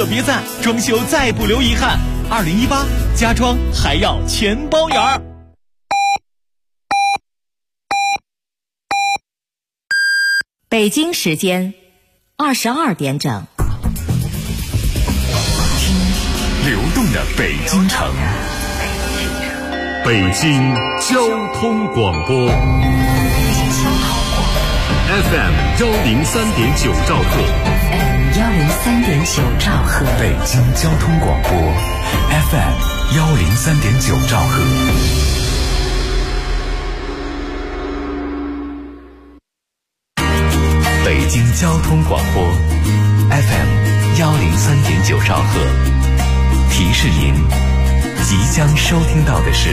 特别赞，装修再不留遗憾。2018家装还要全包圆儿。 北京时间22点整。 流动的北京城，北京交通广播 FM 103.9兆赫 103.9兆赫， 北京交通广播 FM 103.9兆赫。北京交通广播 FM 103.9兆赫，提示您即将收听到的是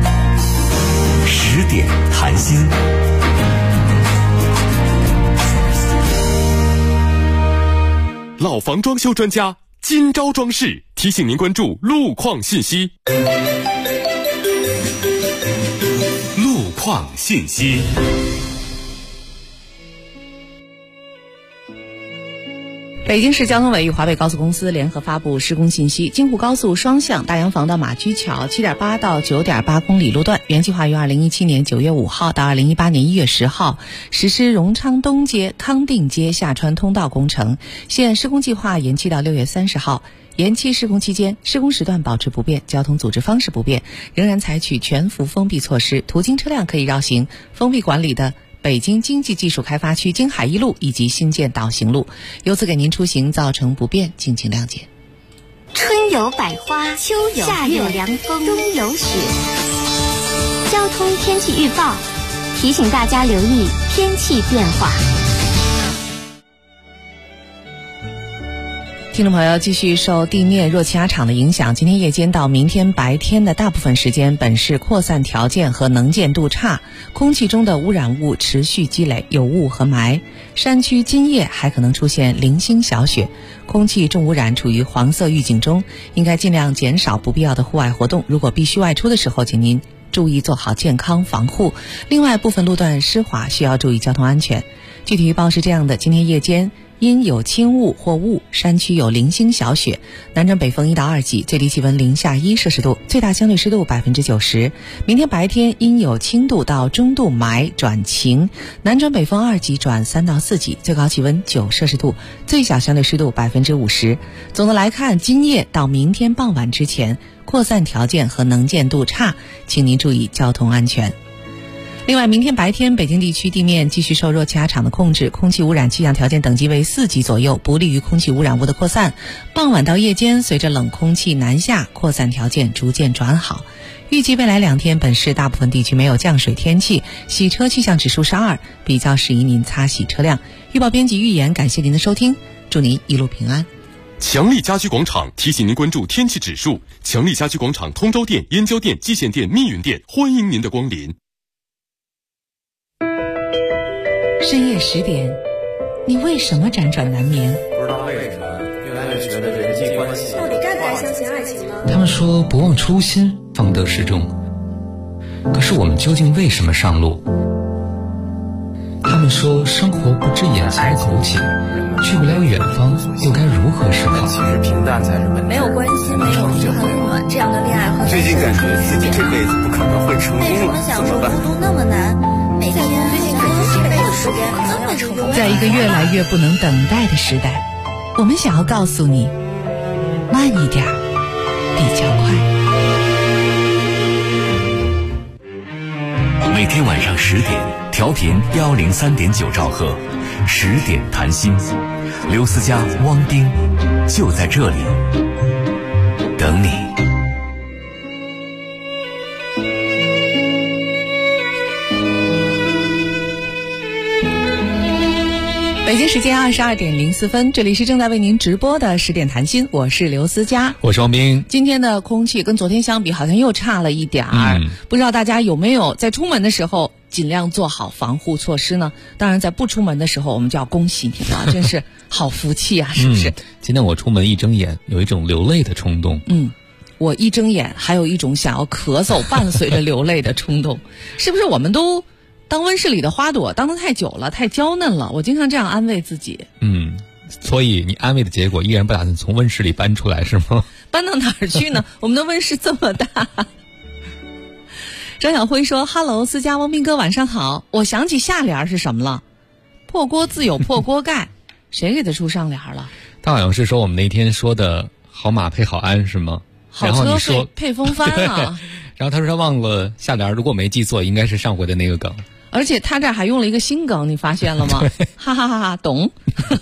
10点谈心。 老房装修专家今朝装饰提醒您关注路况信息。 路况信息。 北京市交通委与华北高速公司联合发布施工信息：京沪高速双向大洋房到马驹桥 7.8 到 9.8 公里路段，原计划于2017年9月5号到2018年1月10号实施荣昌东街、康定街下穿通道工程，现施工计划延期到6月30号。延期施工期间，施工时段保持不变，交通组织方式不变，仍然采取全幅封闭措施，途经车辆可以绕行封闭管理的北京经济技术开发区京海一路以及新建导行路，由此给您出行造成不便，敬请谅解。 春有百花，秋有夏有凉风，冬有雪。交通天气预报提醒大家留意天气变化。 听众朋友，继续受地面热气压场的影响，今天夜间到明天白天的大部分时间，本市扩散条件和能见度差，空气中的污染物持续积累，有雾和霾。山区今夜还可能出现零星小雪，空气重污染处于黄色预警中，应该尽量减少不必要的户外活动。如果必须外出的时候，请您注意做好健康防护。另外，部分路段湿滑，需要注意交通安全。具体预报是这样的：今天夜间因有轻雾或雾，山区有零星小雪，南转北风1到2级，最低气温零下1摄氏度，最大相对湿度90%。明天白天因有轻度到中度霾转晴，南转北风2级转3到4级，最高气温9摄氏度，最小相对湿度50%。总的来看，今夜到明天傍晚之前，扩散条件和能见度差，请您注意交通安全。另外，明天白天北京地区地面继续受热气压场的控制，空气污染气象条件等级为4级左右，不利于空气污染物的扩散。傍晚到夜间，随着冷空气南下，扩散条件逐渐转好。预计未来2天，本市大部分地区没有降水天气，洗车气象指数是2，比较适宜您擦洗车辆。预报编辑预言，感谢您的收听，祝您一路平安。 强力家居广场提醒您关注天气指数。强力家居广场通州店、燕郊店、蓟县店、密云店，欢迎您的光临。 深夜10点，你为什么辗转难眠？ 不知道为什么越来越觉得人际关系到底该不该相信爱情呢？ 他们说不忘初心方得始终，可是我们究竟为什么上路？他们说生活不止眼前苟且，去不了远方又该如何是好？ 其实平淡才是本质。 没有关系，没有遗憾，这样的恋爱和最近感觉自己这辈子不可能会成功了，怎么办？ 孤独那么难，每天最近感觉这辈子时间那么长。 在一个越来越不能等待的时代，我们想要告诉你，慢一点比较快。 每天晚上10点，调频103.9兆赫，10点谈心，刘思佳、汪丁就在这里等你。 北京时间22点04分，这里是正在为您直播的10点谈心，我是刘思佳， 我是王斌。 今天的空气跟昨天相比，好像又差了一点儿。不知道大家有没有在出门的时候尽量做好防护措施呢？当然，在不出门的时候，我们就要恭喜你了，真是好福气啊，是不是？ 今天我出门一睁眼，有一种流泪的冲动。 我一睁眼，还有一种想要咳嗽伴随着流泪的冲动。是不是我们都当温室里的花朵当得太久了，太娇嫩了？我经常这样安慰自己。 所以你安慰的结果依然不打算从温室里搬出来是吗？ 搬到哪儿去呢？我们的温室这么大。张小辉说 Hello 思佳汪斌哥晚上好，我想起下联是什么了，破锅自有破锅盖谁给他出上联了？ 他好像是说我们那天说的好马配好鞍是吗？ 好车配风帆啊。 然后他说他忘了下联，如果没记错应该是上回的那个梗， 而且他这还用了一个新梗，你发现了吗？哈哈哈哈，懂。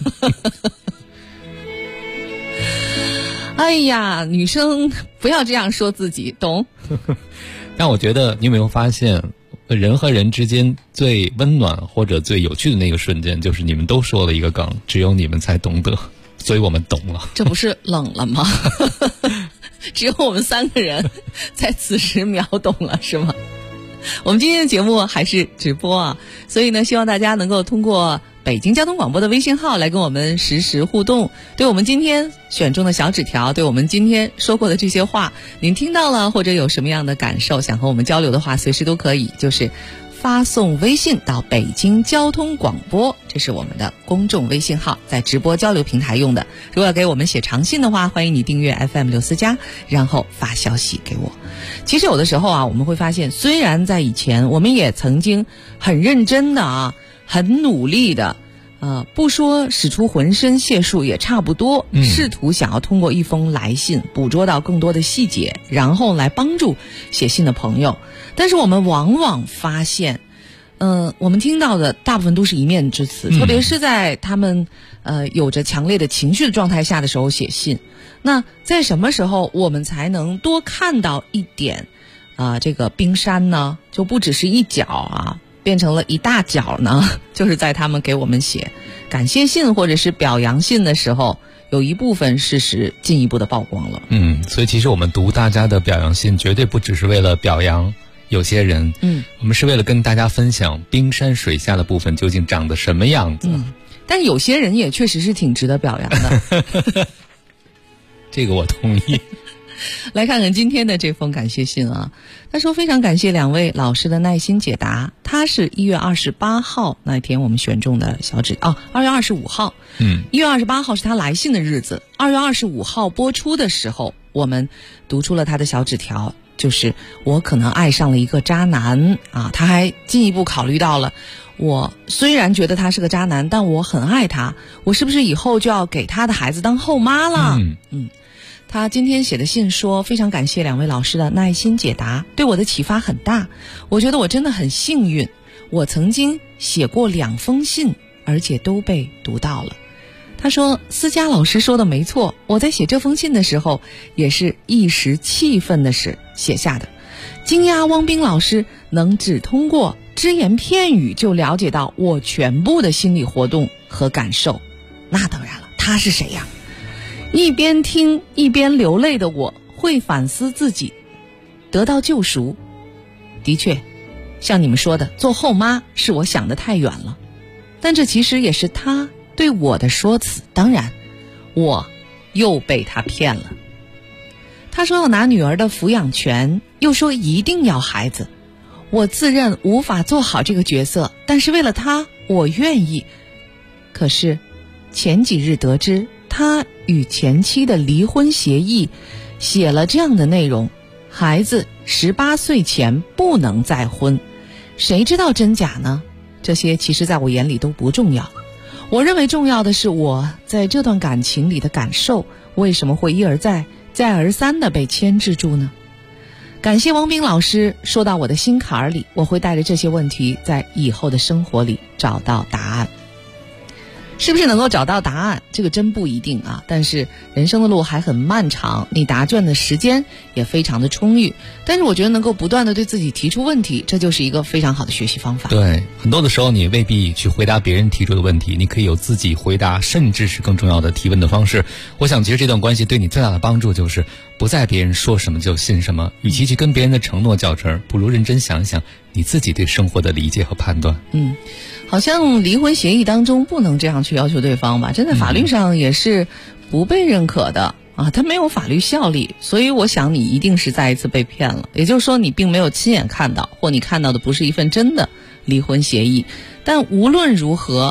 哎呀，女生不要这样说自己，懂。 但我觉得你有没有发现，人和人之间最温暖或者最有趣的那个瞬间，就是你们都说了一个梗，只有你们才懂得，所以我们懂了。这不是冷了吗？只有我们3个人在此时秒懂了，是吗？我们今天的节目还是直播啊，所以呢，希望大家能够通过北京交通广播的微信号来跟我们实时互动，对我们今天选中的小纸条，对我们今天说过的这些话，您听到了或者有什么样的感受，想和我们交流的话，随时都可以，就是发送微信到北京交通广播，这是我们的公众微信号，在直播交流平台用的。如果要给我们写长信的话，欢迎你订阅 FM 6思佳，然后发消息给我。其实有的时候啊，我们会发现，虽然在以前我们也曾经很认真的啊，很努力的不说使出浑身解数也差不多，试图想要通过一封来信捕捉到更多的细节，然后来帮助写信的朋友。但是我们往往发现我们听到的大部分都是一面之词，特别是在他们有着强烈的情绪的状态下的时候写信。那在什么时候我们才能多看到一点这个冰山呢？就不只是一角啊，变成了一大角呢？就是在他们给我们写感谢信或者是表扬信的时候，有一部分事实进一步的曝光了。 所以其实我们读大家的表扬信绝对不只是为了表扬有些人，我们是为了跟大家分享冰山水下的部分究竟长得什么样子。 但有些人也确实是挺值得表扬的。 这个我同意。 来看看今天的这封感谢信啊，他说非常感谢2位老师的耐心解答。他是1月28号那天我们选中的小纸2月25号1月28号是他来信的日子，2月25号播出的时候我们读出了他的小纸条，就是我可能爱上了一个渣男啊。他还进一步考虑到了，我虽然觉得他是个渣男，但我很爱他，我是不是以后就要给他的孩子当后妈了？他今天写的信说，非常感谢2位老师的耐心解答，对我的启发很大。我觉得我真的很幸运，我曾经写过2封信，而且都被读到了。他说思佳老师说的没错，我在写这封信的时候也是一时气愤的时写下的，惊讶汪冰老师能只通过只言片语就了解到我全部的心理活动和感受。那当然了，他是谁呀？一边听一边流泪的我会反思自己，得到救赎。的确像你们说的，做后妈是我想得太远了，但这其实也是他对我的说辞，当然我又被他骗了。他说要拿女儿的抚养权，又说一定要孩子。我自认无法做好这个角色，但是为了他我愿意。可是前几日得知他与前妻的离婚协议写了这样的内容，孩子18岁前不能再婚。谁知道真假呢？这些其实在我眼里都不重要，我认为重要的是我在这段感情里的感受，为什么会一而再再而三地被牵制住呢？感谢汪冰老师说到我的心坎儿里，我会带着这些问题在以后的生活里找到答案。是不是能够找到答案，这个真不一定啊。但是人生的路还很漫长，你答卷的时间也非常的充裕，但是我觉得能够不断的对自己提出问题，这就是一个非常好的学习方法。 对，很多的时候你未必去回答别人提出的问题，你可以有自己回答，甚至是更重要的提问的方式。我想其实这段关系对你最大的帮助就是不在别人说什么就信什么，与其去跟别人的承诺较真儿，不如认真想想你自己对生活的理解和判断。 好像离婚协议当中不能这样去要求对方吧，真的法律上也是不被认可的啊，它没有法律效力。所以我想你一定是再一次被骗了，也就是说你并没有亲眼看到，或你看到的不是一份真的离婚协议。但无论如何，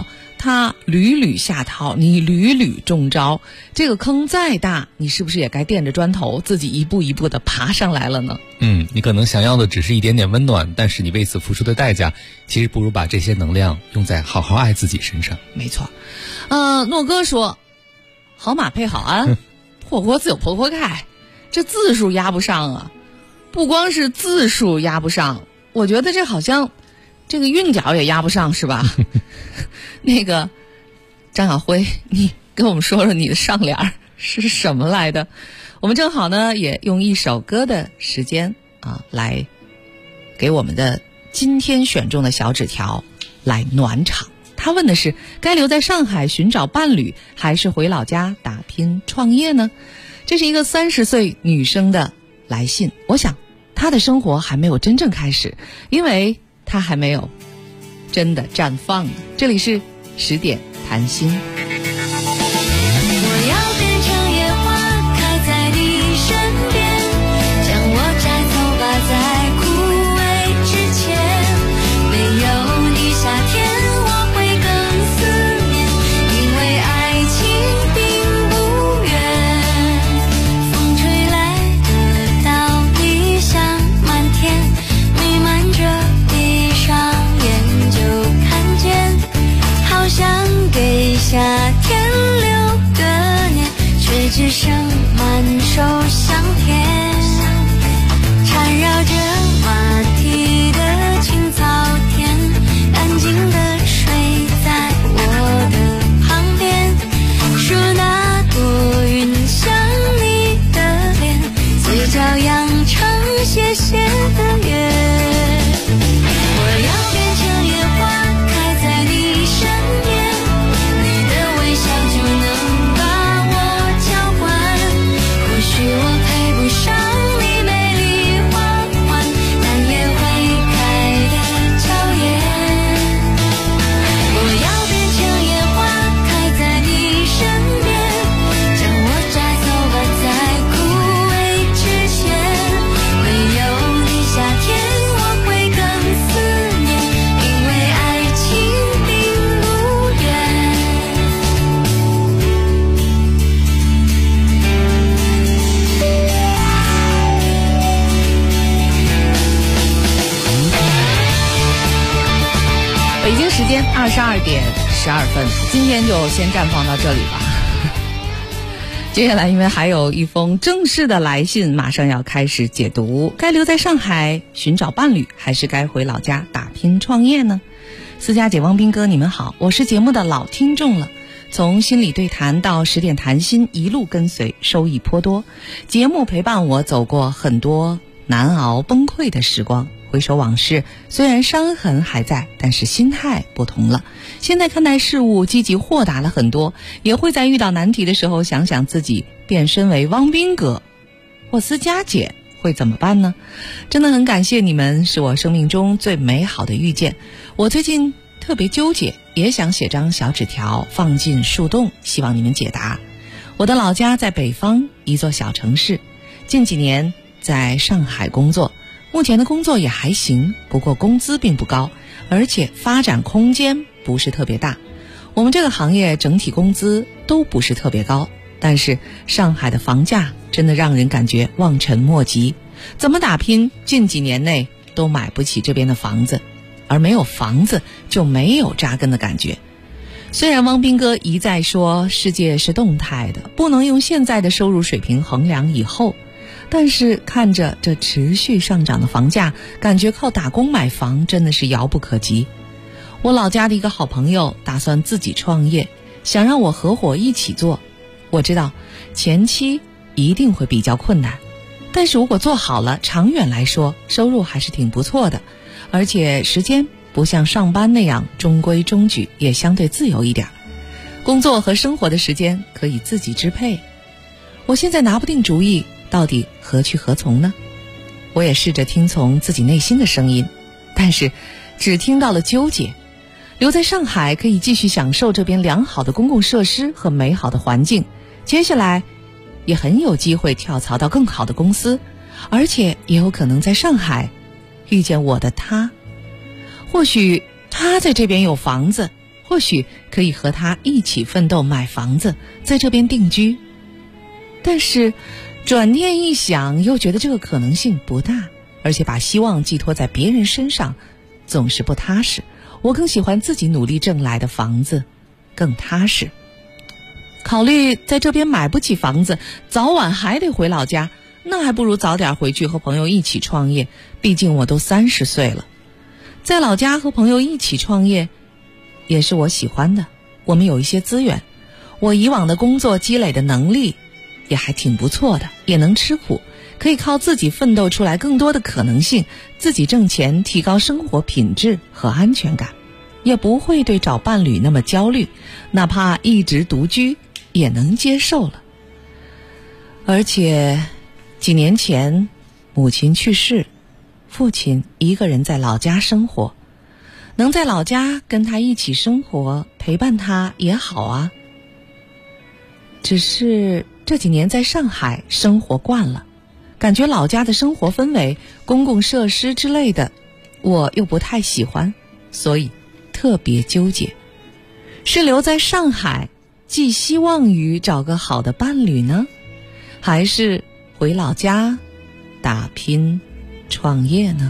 他屡屡下套，你屡屡中招，这个坑再大，你是不是也该垫着砖头自己一步一步的爬上来了呢？ 你可能想要的只是一点点温暖，但是你为此付出的代价，其实不如把这些能量用在好好爱自己身上。 没错。诺哥说，好马配好鞍，破锅自有破锅盖，这字数压不上啊。不光是字数压不上，我觉得这好像这个韵脚也压不上，是吧？那个张晓辉，你跟我们说说你的上联是什么来的？我们正好呢也用一首歌的时间来给我们的今天选中的小纸条来暖场。他问的是，该留在上海寻找伴侣，还是回老家打拼创业呢？这是一个30岁女生的来信，我想她的生活还没有真正开始，因为她还没有真的绽放。这里是10点谈心。 我要变成野花，开在你身边，将我摘走吧，在枯萎之前。没有你夏天我会更思念，因为爱情并不远。风吹来的稻粒香满天，弥漫着闭上眼就看见，好想给夏天留个念，却只剩满手香甜。缠绕着马蹄的青草田，安静地睡在我的旁边，数那朵云像你的脸，嘴角扬成斜斜的月。我要变成野花，开在你身边，你的微笑就能把我交换。或许我配不上你美丽花环，但也会开得娇艳。我要变成野花，开在你身边，将我摘走吧，在枯萎之前。没有你夏天我会更思念，因为爱情并不远。 北京时间22点12分，今天就先绽放到这里吧。接下来因为还有一封正式的来信马上要开始解读，该留在上海寻找伴侣，还是该回老家打拼创业呢？思佳姐、汪斌哥，你们好，我是节目的老听众了，从心理对谈到10点谈心，一路跟随，收益颇多。节目陪伴我走过很多难熬崩溃的时光，回首往事，虽然伤痕还在，但是心态不同了。现在看待事物积极豁达了很多，也会在遇到难题的时候想想自己变身为汪斌哥或思佳姐会怎么办呢？真的很感谢你们，是我生命中最美好的遇见。我最近特别纠结，也想写张小纸条放进树洞，希望你们解答。我的老家在北方一座小城市，近几年在上海工作，目前的工作也还行，不过工资并不高，而且发展空间不是特别大。我们这个行业整体工资都不是特别高，但是上海的房价真的让人感觉望尘莫及，怎么打拼近几年内都买不起这边的房子，而没有房子就没有扎根的感觉。虽然汪斌哥一再说世界是动态的，不能用现在的收入水平衡量以后，但是看着这持续上涨的房价，感觉靠打工买房真的是遥不可及。我老家的一个好朋友打算自己创业，想让我合伙一起做。我知道前期一定会比较困难，但是如果做好了，长远来说收入还是挺不错的，而且时间不像上班那样中规中矩，也相对自由一点，工作和生活的时间可以自己支配。我现在拿不定主意，到底何去何从呢？我也试着听从自己内心的声音，但是只听到了纠结。留在上海可以继续享受这边良好的公共设施和美好的环境，接下来也很有机会跳槽到更好的公司，而且也有可能在上海遇见我的他。或许他在这边有房子， 或许可以和他一起奋斗买房子，在这边定居。但是转念一想，又觉得这个可能性不大，而且把希望寄托在别人身上总是不踏实。我更喜欢自己努力挣来的房子，更踏实。考虑在这边买不起房子，早晚还得回老家，那还不如早点回去和朋友一起创业，毕竟我都30岁了。在老家和朋友一起创业也是我喜欢的，我们有一些资源，我以往的工作积累的能力也还挺不错的，也能吃苦，可以靠自己奋斗出来更多的可能性，自己挣钱，提高生活品质和安全感，也不会对找伴侣那么焦虑，哪怕一直独居也能接受了。而且几年前母亲去世，父亲一个人在老家生活，能在老家跟他一起生活，陪伴他也好啊。只是这几年在上海生活惯了，感觉老家的生活氛围、公共设施之类的我又不太喜欢，所以特别纠结，是留在上海寄希望于找个好的伴侣呢，还是回老家打拼创业呢？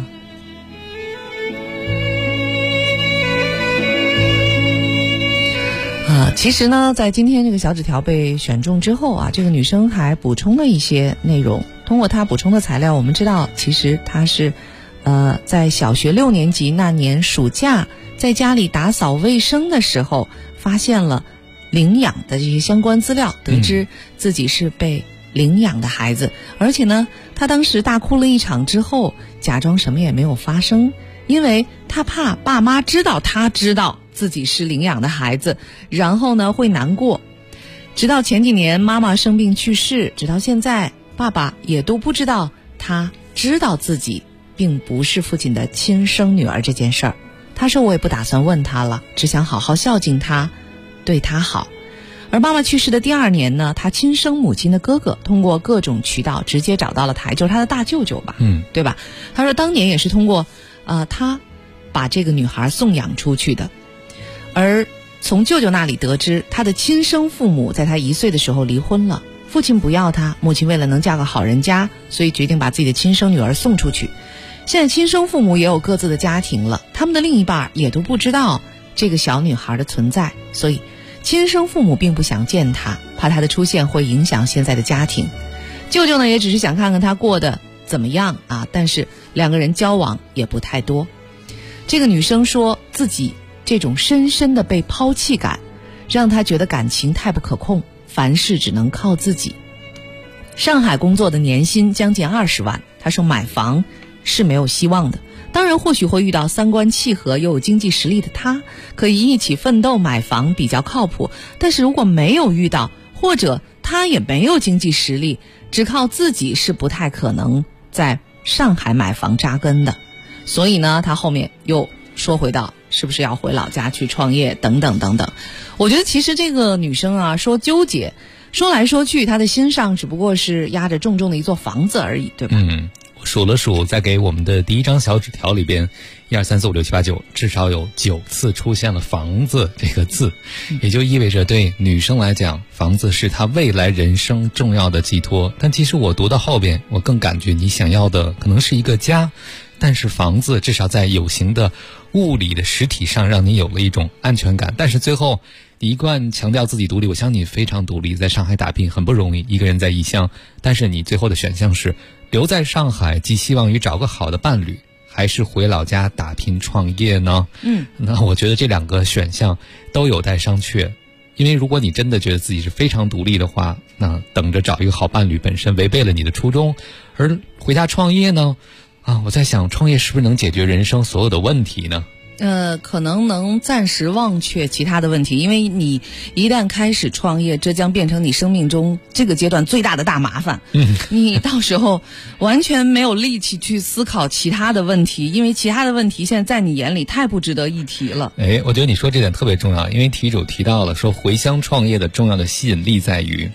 其实呢，在今天这个小纸条被选中之后啊，这个女生还补充了一些内容。通过她补充的材料，我们知道其实她是在小学6年级那年暑假在家里打扫卫生的时候发现了领养的这些相关资料，得知自己是被领养的孩子。而且呢，她当时大哭了一场之后，假装什么也没有发生，因为她怕爸妈知道她知道自己是领养的孩子，然后呢会难过。直到前几年妈妈生病去世，直到现在爸爸也都不知道她知道自己并不是父亲的亲生女儿这件事儿。她说我也不打算问她了，只想好好孝敬她，对她好。而妈妈去世的第2年呢，她亲生母亲的哥哥通过各种渠道直接找到了她，就是她的大舅舅吧，对吧？她说当年也是通过她把这个女孩送养出去的。而从舅舅那里得知，他的亲生父母在他1岁的时候离婚了，父亲不要他，母亲为了能嫁个好人家，所以决定把自己的亲生女儿送出去。现在亲生父母也有各自的家庭了，他们的另一半也都不知道这个小女孩的存在，所以亲生父母并不想见她，怕她的出现会影响现在的家庭。舅舅呢，也只是想看看她过得怎么样啊，但是2个人交往也不太多。这个女生说自己这种深深的被抛弃感，让她觉得感情太不可控，凡事只能靠自己。上海工作的年薪将近20万，她说买房是没有希望的。当然或许会遇到3观契合又有经济实力的她，可以一起奋斗买房比较靠谱。但是如果没有遇到，或者她也没有经济实力，只靠自己是不太可能在上海买房扎根的。所以呢，她后面又说回到是不是要回老家去创业等等等等。我觉得其实这个女生啊，说纠结，说来说去她的心上只不过是压着重重的一座房子而已，对吧？ 我数了数，在给我们的第1张小纸条里边，1、2、3、4、5、6、7、8、9，至少有9次出现了房子这个字，也就意味着对女生来讲，房子是她未来人生重要的寄托。但其实我读到后边，我更感觉你想要的可能是一个家，但是房子至少在有形的物理的实体上让你有了一种安全感。但是最后你一贯强调自己独立，我相信你非常独立，在上海打拼很不容易，一个人在异乡，但是你最后的选项是留在上海，寄希望于找个好的伴侣，还是回老家打拼创业呢？那我觉得这2个选项都有待商榷。因为如果你真的觉得自己是非常独立的话，那等着找一个好伴侣本身违背了你的初衷。而回家创业呢，我在想创业是不是能解决人生所有的问题呢？ 可能能暂时忘却其他的问题，因为你一旦开始创业，这将变成你生命中这个阶段最大的大麻烦。你到时候完全没有力气去思考其他的问题，因为其他的问题现在在你眼里太不值得一提了。 我觉得你说这点特别重要，因为题主提到了说回乡创业的重要的吸引力在于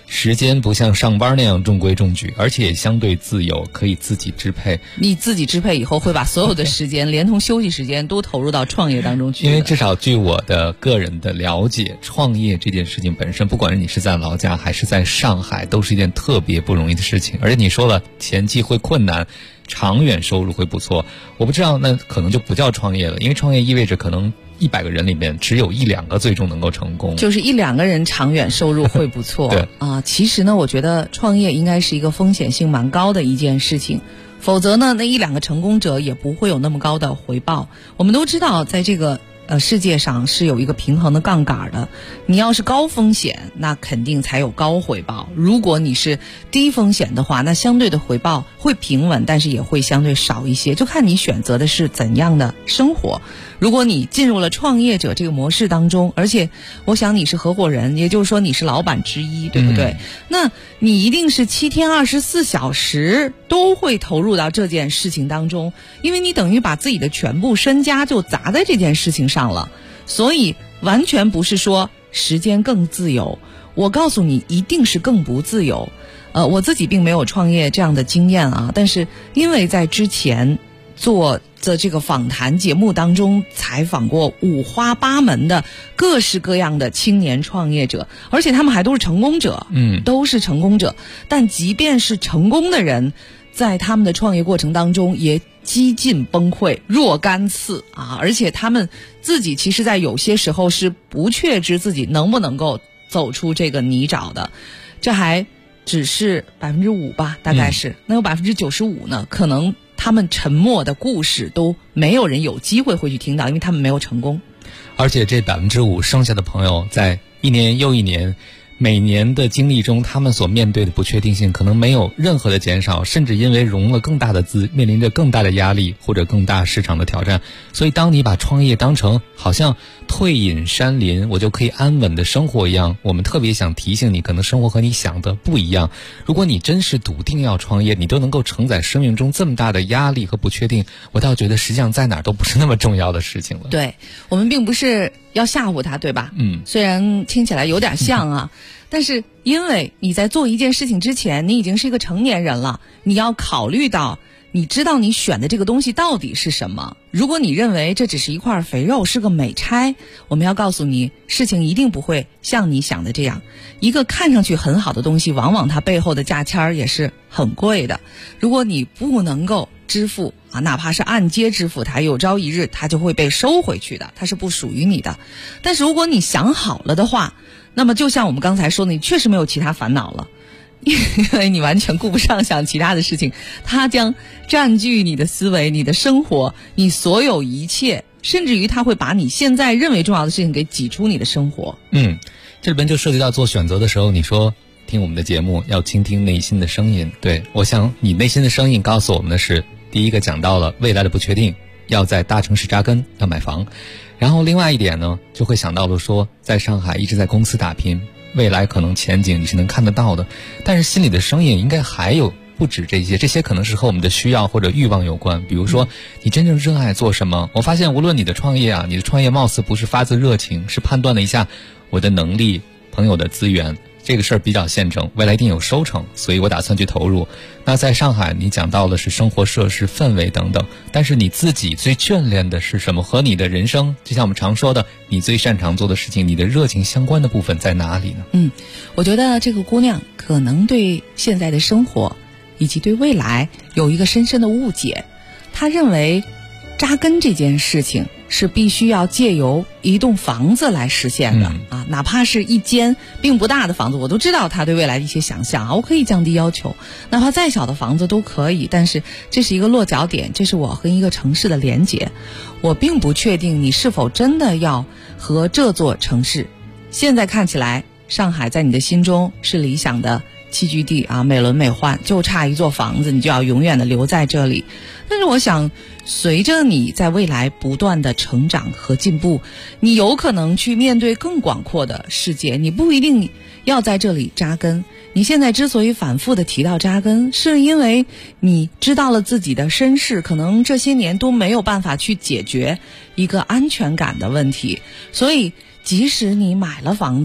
时间不像上班那样中规中矩，而且也相对自由，可以自己支配。 你自己支配以后，会把所有的时间连同休息时间都投入到创业当中去。 因为至少据我的个人的了解，创业这件事情本身，不管是你是在老家还是在上海，都是一件特别不容易的事情。而且你说了前期会困难，长远收入会不错，我不知道那可能就不叫创业了，因为创业意味着可能100个人里面只有1-2个最终能够成功， 就是1-2个人长远收入会不错。 对其实呢，我觉得创业应该是一个风险性蛮高的一件事情，否则呢，那1-2个成功者也不会有那么高的回报。我们都知道，在这个世界上是有一个平衡的杠杆的，你要是高风险，那肯定才有高回报；如果你是低风险的话，那相对的回报会平稳，但是也会相对少一些，就看你选择的是怎样的生活。如果你进入了创业者这个模式当中，而且我想你是合伙人，也就是说你是老板之一，对不对？那你一定是7天24小时都会投入到这件事情当中，因为你等于把自己的全部身家就砸在这件事情上了，所以完全不是说时间更自由，我告诉你一定是更不自由。我自己并没有创业这样的经验啊，但是因为在之前做的这个访谈节目当中采访过五花八门的各式各样的青年创业者，而且他们还都是成功者，都是成功者。但即便是成功的人，在他们的创业过程当中也几近崩溃，若干次啊！而且他们自己其实在有些时候是不确知自己能不能够走出这个泥沼的，这还只是5%吧，大概是。那有95%呢，可能他们沉默的故事都没有人有机会会去听到，因为他们没有成功。 而且这5%剩下的朋友，在1年又1年每年的经历中，他们所面对的不确定性可能没有任何的减少，甚至因为融了更大的资，面临着更大的压力或者更大市场的挑战。所以当你把创业当成好像退隐山林我就可以安稳的生活一样，我们特别想提醒你，可能生活和你想的不一样。如果你真是笃定要创业，你都能够承载生命中这么大的压力和不确定，我倒觉得实际上在哪儿都不是那么重要的事情了。 对，我们并不是要吓唬他，对吧？虽然听起来有点像啊但是因为你在做一件事情之前，你已经是一个成年人了，你要考虑到你知道你选的这个东西到底是什么。如果你认为这只是一块肥肉，是个美差，我们要告诉你，事情一定不会像你想的这样。一个看上去很好的东西，往往它背后的价签也是很贵的。如果你不能够支付哪怕是按揭支付它，有朝一日它就会被收回去的，它是不属于你的。但是如果你想好了的话，那么就像我们刚才说的，你确实没有其他烦恼了，因为你完全顾不上想其他的事情，它将占据你的思维，你的生活，你所有一切，甚至于它会把你现在认为重要的事情给挤出你的生活。 这里边就涉及到做选择的时候，你说听我们的节目要倾听内心的声音。对，我想你内心的声音告诉我们的是，第一个讲到了未来的不确定，要在大城市扎根，要买房。然后另外一点呢，就会想到了说，在上海一直在公司打拼，未来可能前景你是能看得到的，但是心里的声音应该还有不止这些，这些可能是和我们的需要或者欲望有关。比如说你真正热爱做什么。我发现无论你的创业你的创业貌似不是发自热情，是判断了一下我的能力、朋友的资源，这个事儿比较现成，未来一定有收成，所以我打算去投入。那在上海你讲到的是生活设施、氛围等等，但是你自己最眷恋的是什么？和你的人生，就像我们常说的，你最擅长做的事情，你的热情相关的部分在哪里呢？ 我觉得这个姑娘可能对现在的生活以及对未来有一个深深的误解。她认为扎根这件事情是必须要借由一栋房子来实现的哪怕是一间并不大的房子，我都知道他对未来的一些想象我可以降低要求，哪怕再小的房子都可以，但是这是一个落脚点，这是我和一个城市的连结。我并不确定你是否真的要和这座城市，现在看起来上海在你的心中是理想的栖居地美轮美奂，就差一座房子，你就要永远的留在这里。但是我想随着你在未来不断的成长和进步，你有可能去面对更广阔的世界，你不一定要在这里扎根。你现在之所以反复的提到扎根，是因为你知道了自己的身世，可能这些年都没有办法去解决一个安全感的问题，所以即使你买了房子，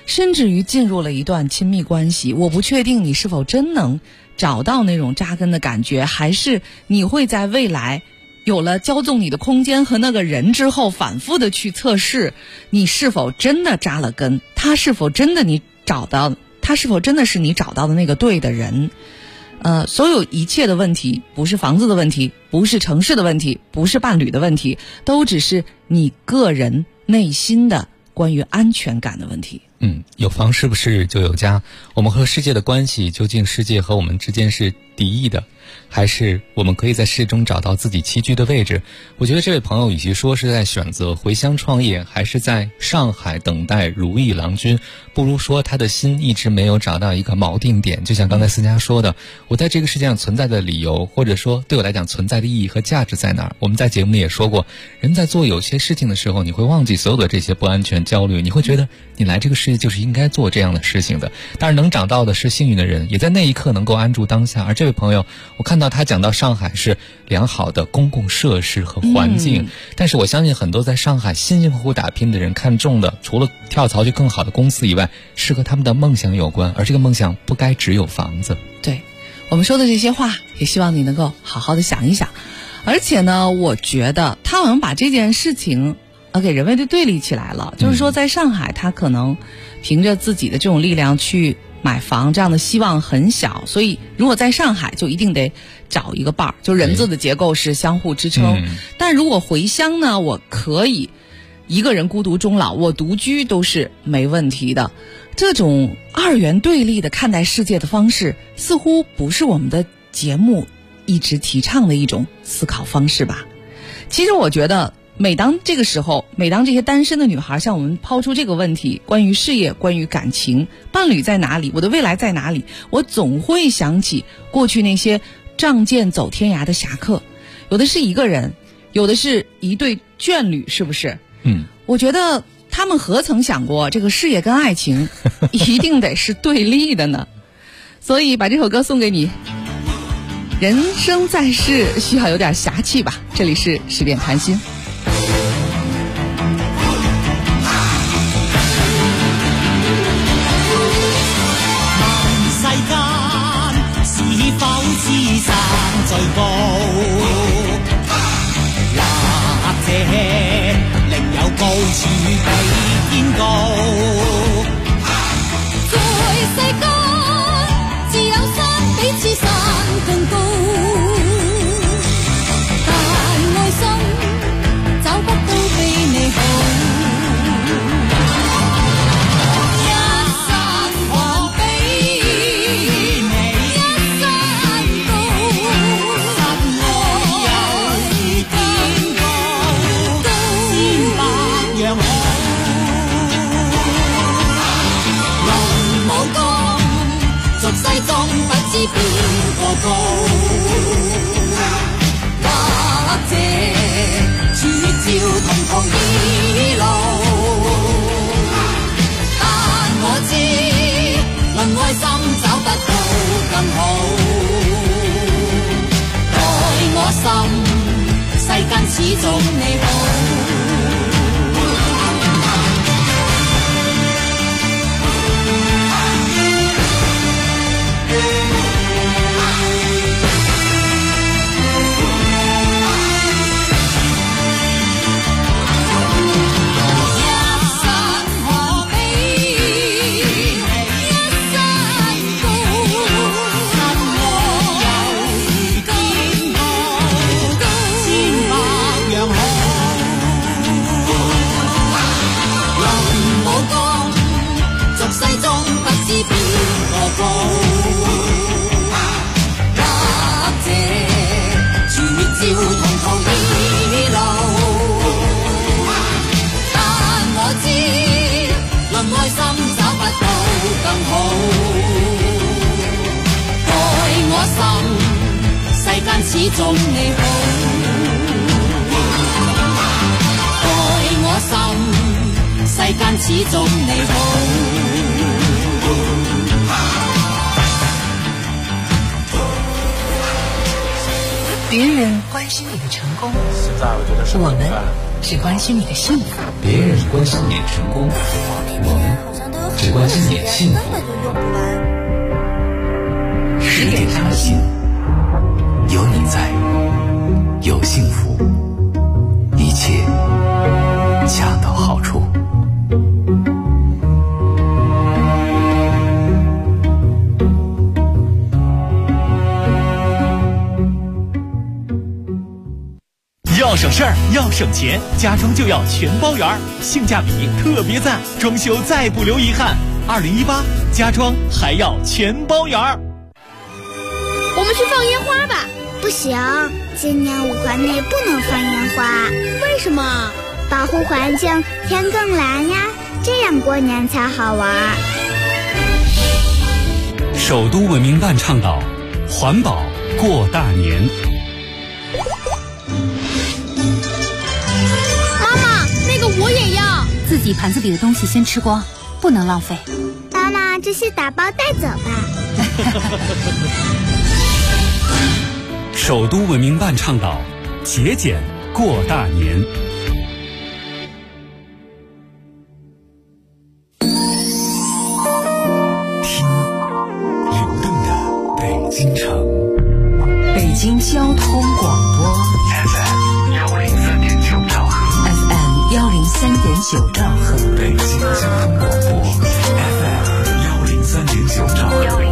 甚至于进入了一段亲密关系，我不确定你是否真能找到那种扎根的感觉，还是你会在未来有了骄纵你的空间和那个人之后，反复的去测试你是否真的扎了根，他是否真的是你找到的那个对的人。所有一切的问题，不是房子的问题，不是城市的问题，不是伴侣的问题，都只是你个人内心的关于安全感的问题。 有房是不是就有家？我们和世界的关系，究竟世界和我们之间是敌意的，还是我们可以在世中找到自己栖居的位置？我觉得这位朋友与其说是在选择回乡创业，还是在上海等待如意郎君，不如说他的心一直没有找到一个锚定点。就像刚才思佳说的，我在这个世界上存在的理由，或者说对我来讲存在的意义和价值在哪儿？我们在节目里也说过，人在做有些事情的时候，你会忘记所有的这些不安全焦虑，你会觉得你来这个世界就是应该做这样的事情的。当然能找到的是幸运的人，也在那一刻能够安住当下。而这位朋友，我看到他讲到上海是良好的公共设施和环境，但是我相信很多在上海辛辛苦苦打拼的人看中的，除了跳槽去更好的公司以外，是和他们的梦想有关，而这个梦想不该只有房子。 对，我们说的这些话，也希望你能够好好的想一想。而且呢，我觉得他好像把这件事情给人为的对立起来了，就是说在上海他可能凭着自己的这种力量去买房，这样的希望很小，所以如果在上海就一定得找一个伴儿，就人字的结构是相互支撑。但如果回乡呢，我可以一个人孤独终老，我独居都是没问题的。这种二元对立的看待世界的方式，似乎不是我们的节目一直提倡的一种思考方式吧。其实我觉得每当这个时候，每当这些单身的女孩向我们抛出这个问题，关于事业，关于感情，伴侣在哪里，我的未来在哪里，我总会想起过去那些仗剑走天涯的侠客，有的是一个人，有的是一对眷侣，是不是？我觉得他们何曾想过这个事业跟爱情一定得是对立的呢？所以把这首歌送给你，人生在世需要有点侠气吧。这里是10点谈心。 世間是否只散在步，或者另有高處比天高？在世間自有山比此山更高，但愛心找不到比你好。世中不知邊個高，或者處照同途異路，但我知論愛心找得到更好，待我心世間始終你好。始終你好，愛我心，世間始終你好。 別人關心你的成功，我們是關心你的幸福。 別人關心你的成功，我們只关心你的幸福。 10点谈心，有你在，有幸福，一切恰到好处。 要省事儿，要省钱，家装就要全包圆，性价比特别赞，装修再不留遗憾。2018家装还要全包圆。 我们去放烟花吧。 不行，今年5环内不能放烟花。 为什么？ 保护环境，天更蓝呀，这样过年才好玩。 首都文明办倡导环保过大年。 我也要， 自己盘子里的东西先吃光，不能浪费。 妈妈，这些打包带走吧。 首都文明办倡导节俭过大年。 听流动的北京城， 北京交通广播 FM103.9兆赫。 103.9兆赫， 北京交通广播 FM103.9兆赫。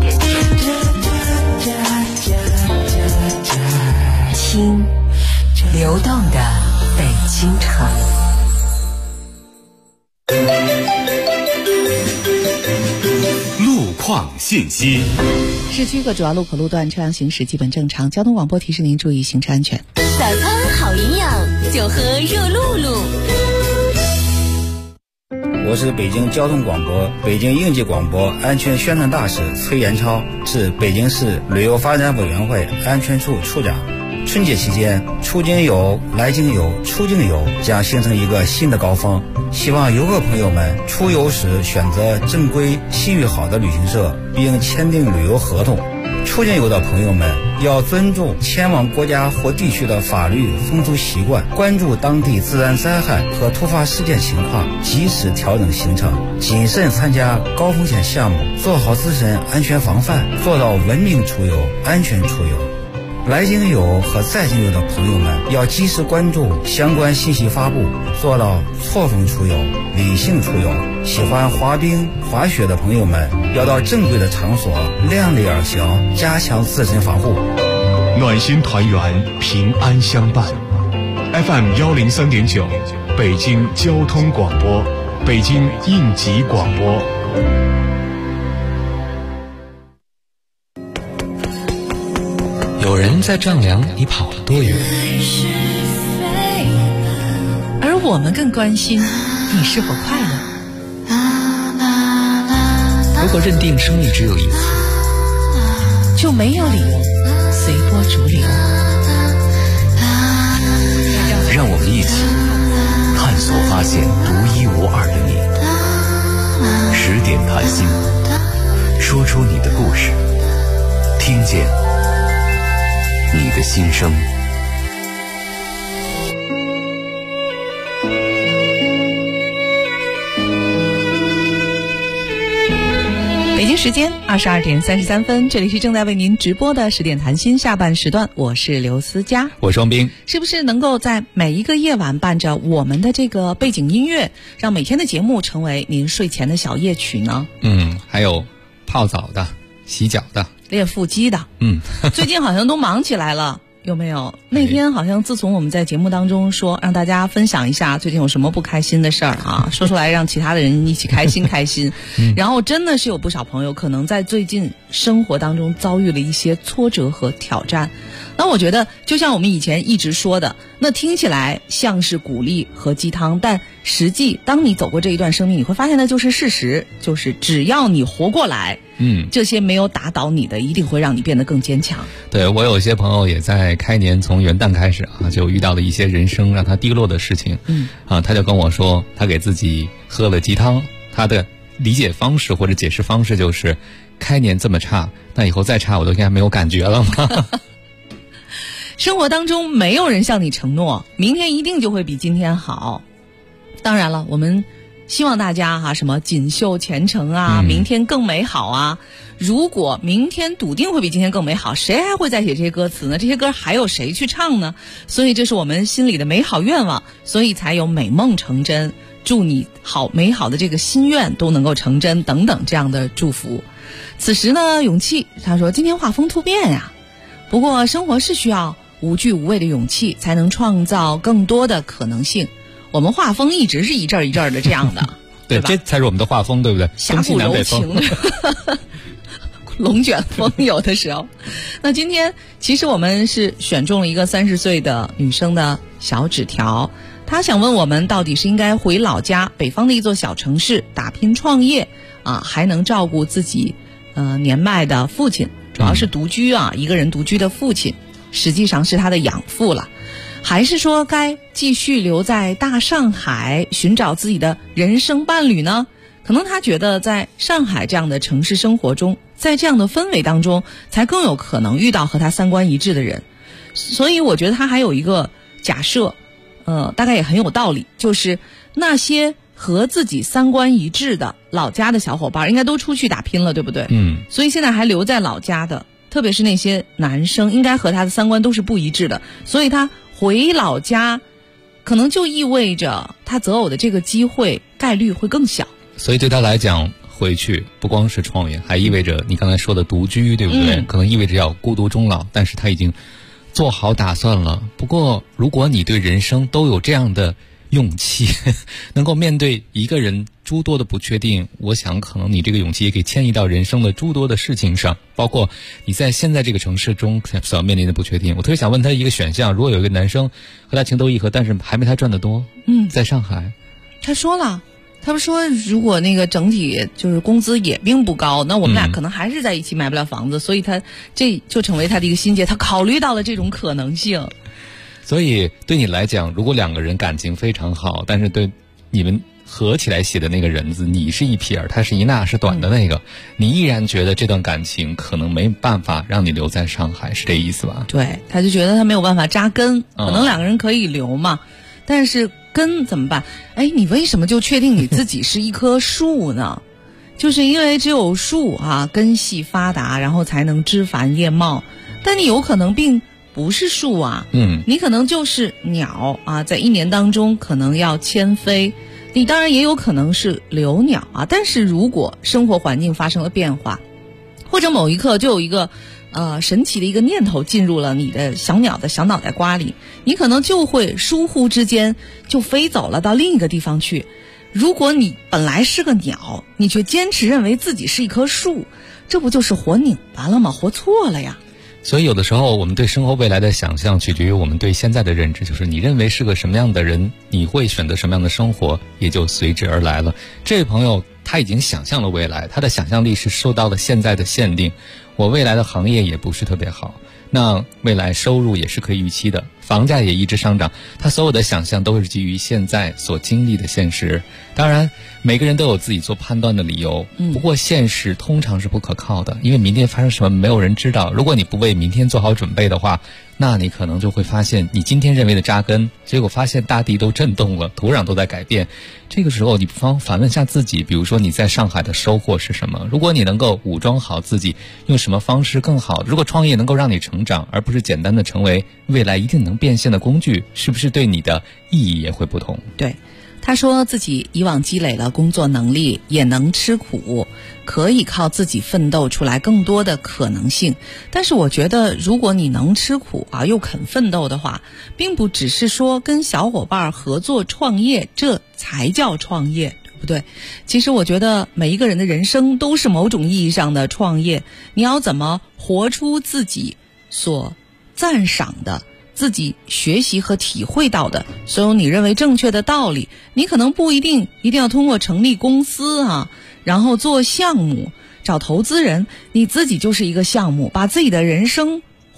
听流动的北京城。 路况信息： 市区各主要路口路段车辆行驶基本正常，交通广播提示您注意行车安全。 早餐好营养，就喝热露露。 我是北京交通广播、北京应急广播安全宣传大使崔延超，是北京市旅游发展委员会安全处处长。春节期间，出京游、来京游、出境游将形成一个新的高峰，希望游客朋友们出游时选择正规、信誉好的旅行社，并签订旅游合同。出境游的朋友们要尊重前往国家或地区的法律风俗习惯，关注当地自然灾害和突发事件情况，及时调整行程，谨慎参加高风险项目，做好自身安全防范，做到文明出游、安全出游。来京游和在京游的朋友们要及时关注相关信息发布，做到错峰出游、理性出游。喜欢滑冰、滑雪的朋友们要到正规的场所，量力而行，加强自身防护。 暖心团圆，平安相伴。FM103.9，北京交通广播，北京应急广播。 有人在丈量你跑了多远， 而我们更关心你是否快乐。 如果认定生命只有一次， 就没有理由随波逐流。 让我们一起探索发现独一无二的你。10点谈心，说出你的故事，听见你的心声。 北京时间22点33分，这里是正在为您直播的10点谈心下半时段，我是刘思佳， 我是王斌。 是不是能够在每一个夜晚伴着我们的这个背景音乐，让每天的节目成为您睡前的小夜曲呢？ 还有泡澡的、洗脚的、 练腹肌的。最近好像都忙起来了。有没有？那天好像自从我们在节目当中说让大家分享一下最近有什么不开心的事儿啊，说出来让其他的人一起开心开心。然后真的是有不少朋友可能在最近生活当中遭遇了一些挫折和挑战。那我觉得就像我们以前一直说的，那听起来像是鼓励和鸡汤，但实际当你走过这一段生命，你会发现那就是事实，就是只要你活过来，这些没有打倒你的一定会让你变得更坚强。 对，我有些朋友也在开年从元旦开始就遇到了一些人生让他低落的事情。他就跟我说他给自己喝了鸡汤，他的理解方式或者解释方式就是开年这么差，那以后再差我都应该没有感觉了吗？ 生活当中没有人向你承诺明天一定就会比今天好。当然了，我们希望大家什么锦绣前程啊，明天更美好啊。如果明天笃定会比今天更美好，谁还会再写这些歌词呢？这些歌还有谁去唱呢？所以这是我们心里的美好愿望，所以才有美梦成真，祝你美好的这个心愿都能够成真等等这样的祝福。此时呢，勇气他说今天画风突变呀，不过生活是需要无惧无畏的勇气，才能创造更多的可能性。我们画风一直是一阵一阵的这样的对，这才是我们的画风，对不对？ 峡谷柔情龙卷风有的时候。那今天其实我们是选中了一个30岁的女生的小纸条，她想问我们到底是应该回老家北方的一座小城市打拼创业还能照顾自己年迈的父亲，主要是独居一个人独居的父亲实际上是他的养父了，还是说该继续留在大上海寻找自己的人生伴侣呢？可能他觉得在上海这样的城市生活中，在这样的氛围当中才更有可能遇到和他三观一致的人。所以我觉得他还有一个假设大概也很有道理，就是那些和自己三观一致的老家的小伙伴应该都出去打拼了，对不对？所以现在还留在老家的，特别是那些男生，应该和他的三观都是不一致的，所以他回老家可能就意味着他择偶的这个机会概率会更小。 所以对他来讲，回去不光是创业，还意味着你刚才说的独居，对不对？可能意味着要孤独终老，但是他已经做好打算了。不过如果你对人生都有这样的勇气，能够面对一个人诸多的不确定，我想可能你这个勇气也可以迁移到人生的诸多的事情上，包括你在现在这个城市中所要面临的不确定。我特别想问他一个选项，如果有一个男生和他情投意合，但是还没他赚得多，在上海， 他说了，他们说如果那个整体就是工资也并不高，那我们俩可能还是在一起买不了房子，所以他这就成为他的一个心结，他考虑到了这种可能性。 所以对你来讲，如果两个人感情非常好，但是对你们合起来写的那个人字，你是一撇儿，他是一捺是短的那个，你依然觉得这段感情可能没办法让你留在上海，是这意思吧？ 对，他就觉得他没有办法扎根，可能两个人可以留嘛，但是根怎么办？你为什么就确定你自己是一棵树呢？就是因为只有树根系发达，然后才能枝繁叶茂，但你有可能并不是树你可能就是鸟在一年当中可能要迁飞，你当然也有可能是留鸟但是如果生活环境发生了变化，或者某一刻就有一个神奇的一个念头进入了你的小鸟的小脑袋瓜里，你可能就会疏忽之间就飞走了到另一个地方去。如果你本来是个鸟，你却坚持认为自己是一棵树，这不就是活拧巴了吗？活错了呀。 所以有的时候我们对生活未来的想象取决于我们对现在的认知，就是你认为是个什么样的人，你会选择什么样的生活，也就随之而来了。这位朋友他已经想象了未来，他的想象力是受到了现在的限定，我未来的行业也不是特别好，那未来收入也是可以预期的，房价也一直上涨，他所有的想象都是基于现在所经历的现实。当然每个人都有自己做判断的理由，不过现实通常是不可靠的，因为明天发生什么没有人知道。如果你不为明天做好准备的话，那你可能就会发现你今天认为的扎根，结果发现大地都震动了，土壤都在改变。这个时候你不妨反问下自己，比如说你在上海的收获是什么？如果你能够武装好自己，用什么方式更好？如果创业能够让你成长，而不是简单的成为未来一定能变现的工具，是不是对你的意义也会不同？ 对，他说自己以往积累了工作能力，也能吃苦，可以靠自己奋斗出来更多的可能性。但是我觉得如果你能吃苦又肯奋斗的话，并不只是说跟小伙伴合作创业，这才叫创业，对不对？其实我觉得每一个人的人生都是某种意义上的创业，你要怎么活出自己所赞赏的，自己学习和体会到的所有你认为正确的道理，你可能不一定要通过成立公司然后做项目找投资人，你自己就是一个项目，把自己的人生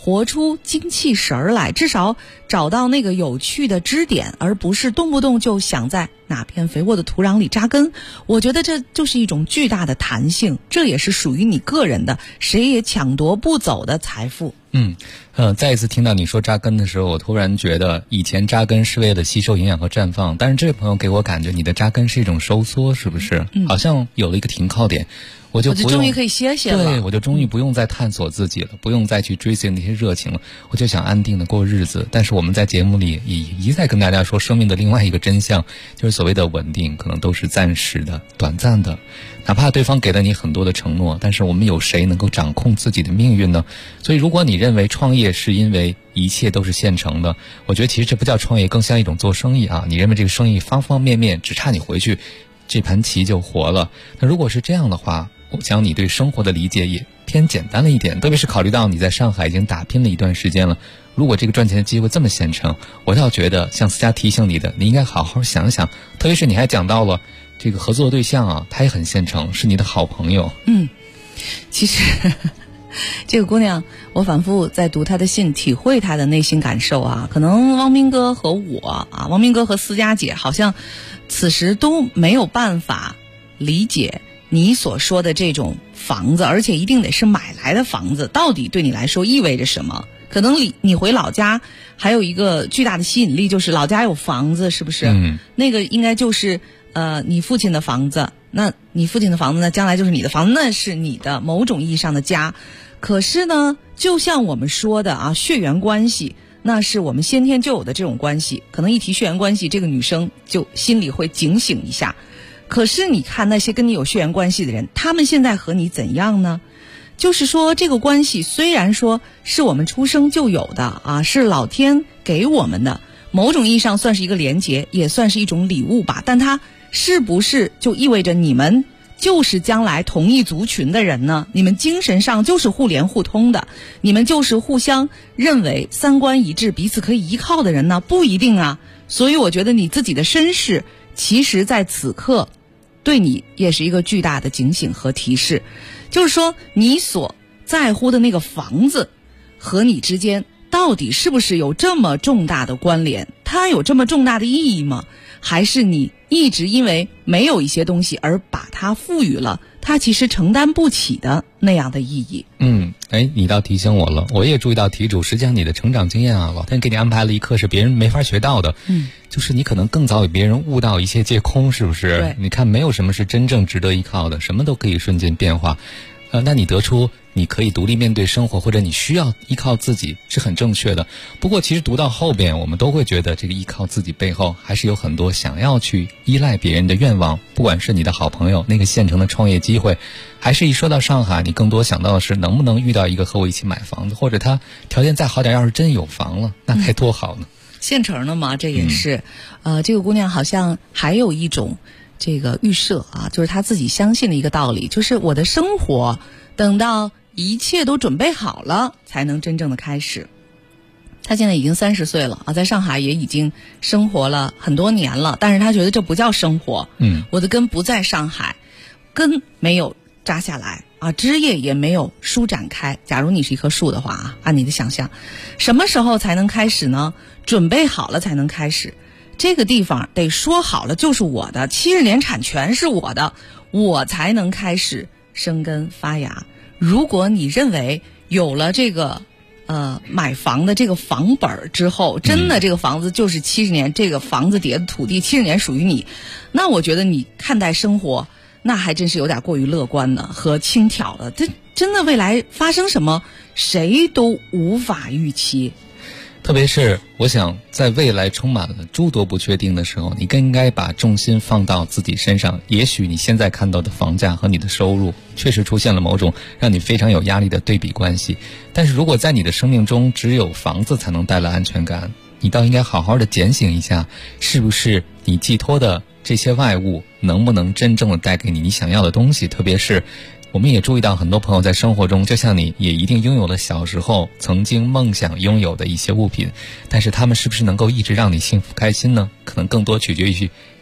活出精气神儿来，至少找到那个有趣的支点，而不是动不动就想在哪片肥沃的土壤里扎根。我觉得这就是一种巨大的弹性，这也是属于你个人的，谁也抢夺不走的财富。 再一次听到你说扎根的时候，我突然觉得以前扎根是为了吸收营养和绽放，但是这位朋友给我感觉你的扎根是一种收缩，是不是？好像有了一个停靠点，我就终于可以歇歇了。 对，我就终于不用再探索自己了，不用再去追随那些热情了，我就想安定的过日子。但是我们在节目里也一再跟大家说，生命的另外一个真相就是所谓的稳定可能都是暂时的、短暂的。哪怕对方给了你很多的承诺，但是我们有谁能够掌控自己的命运呢？所以如果你认为创业是因为一切都是现成的，我觉得其实这不叫创业，更像一种做生意啊。你认为这个生意方方面面只差你回去这盘棋就活了，那如果是这样的话，我想你对生活的理解也偏简单了一点，特别是考虑到你在上海已经打拼了一段时间了，如果这个赚钱的机会这么现成，我倒觉得像思佳提醒你的，你应该好好想想。特别是你还讲到了这个合作对象啊，他也很现成，是你的好朋友。 其实这个姑娘，我反复在读她的信，体会她的内心感受啊。可能汪明哥和我啊，汪明哥和思佳姐好像此时都没有办法理解你所说的这种房子，而且一定得是买来的房子，到底对你来说意味着什么？可能你回老家还有一个巨大的吸引力，就是老家有房子，是不是？那个应该就是你父亲的房子，那你父亲的房子呢，将来就是你的房子，那是你的某种意义上的家。可是呢，就像我们说的啊，血缘关系，那是我们先天就有的这种关系，可能一提血缘关系，这个女生就心里会警醒一下。可是你看那些跟你有血缘关系的人，他们现在和你怎样呢？就是说这个关系虽然说是我们出生就有的啊，是老天给我们的，某种意义上算是一个连结，也算是一种礼物吧，但它是不是就意味着你们就是将来同一族群的人呢？你们精神上就是互联互通的，你们就是互相认为三观一致，彼此可以依靠的人呢？不一定啊。所以我觉得你自己的身世其实在此刻对你也是一个巨大的警醒和提示，就是说你所在乎的那个房子和你之间到底是不是有这么重大的关联？它有这么重大的意义吗？还是你一直因为没有一些东西而把它赋予了它其实承担不起的那样的意义？ 你倒提醒我了，我也注意到题主，实际上你的成长经验啊，老天给你安排了一课是别人没法学到的。就是你可能更早比别人悟到一切皆空，是不是？ 对， 你看没有什么是真正值得依靠的，什么都可以瞬间变化。那你得出你可以独立面对生活，或者你需要依靠自己，是很正确的。不过其实读到后边，我们都会觉得这个依靠自己背后还是有很多想要去依赖别人的愿望，不管是你的好朋友那个现成的创业机会，还是一说到上海，你更多想到的是能不能遇到一个和我一起买房子，或者他条件再好点，要是真有房了，那该多好呢？ 现成的嘛，这也是。这个姑娘好像还有一种这个预设啊，就是她自己相信的一个道理，就是我的生活等到一切都准备好了才能真正的开始。她现在已经30岁了啊，在上海也已经生活了很多年了，但是她觉得这不叫生活。我的根不在上海，根没有扎下来啊，枝叶也没有舒展开。假如你是一棵树的话啊，按你的想象，什么时候才能开始呢？准备好了才能开始。这个地方得说好了就是我的，70年产权是我的，我才能开始生根发芽。如果你认为有了这个买房的这个房本之后，真的这个房子就是70年，这个房子底下的土地70年属于你，那我觉得你看待生活那还真是有点过于乐观呢和轻佻了。这真的未来发生什么谁都无法预期。 特别是我想在未来充满了诸多不确定的时候，你更应该把重心放到自己身上。也许你现在看到的房价和你的收入确实出现了某种让你非常有压力的对比关系，但是如果在你的生命中只有房子才能带来安全感，你倒应该好好的检醒一下，是不是你寄托的这些外物能不能真正的带给你想要的东西。特别是我们也注意到很多朋友在生活中，就像你也一定拥有了小时候曾经梦想拥有的一些物品，但是他们是不是能够一直让你幸福开心呢？可能更多取决于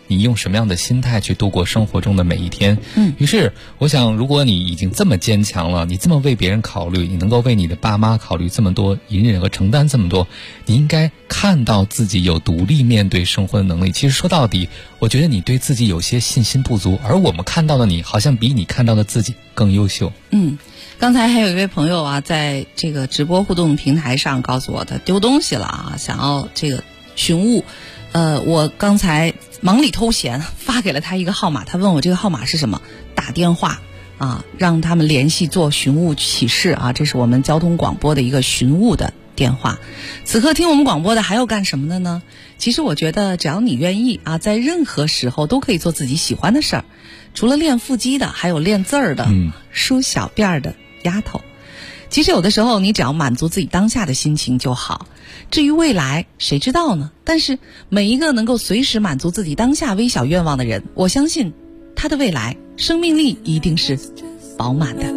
你用什么样的心态去度过生活中的每一天。于是我想，如果你已经这么坚强了，你这么为别人考虑，你能够为你的爸妈考虑这么多，隐忍和承担这么多，你应该看到自己有独立面对生活的能力。其实说到底，我觉得你对自己有些信心不足，而我们看到的你好像比你看到的自己更优秀。 刚才还有一位朋友啊，在这个直播互动平台上告诉我，他丢东西了啊，想要这个寻物。我刚才忙里偷闲发给了他一个号码，他问我这个号码是什么，打电话啊，让他们联系做寻物启事啊，这是我们交通广播的一个寻物的电话。此刻听我们广播的还要干什么的呢？其实我觉得只要你愿意啊，在任何时候都可以做自己喜欢的事儿。除了练腹肌的，还有练字儿的，梳小辫的丫头。其实有的时候你只要满足自己当下的心情就好，至于未来谁知道呢？但是每一个能够随时满足自己当下微小愿望的人，我相信他的未来生命力一定是饱满的。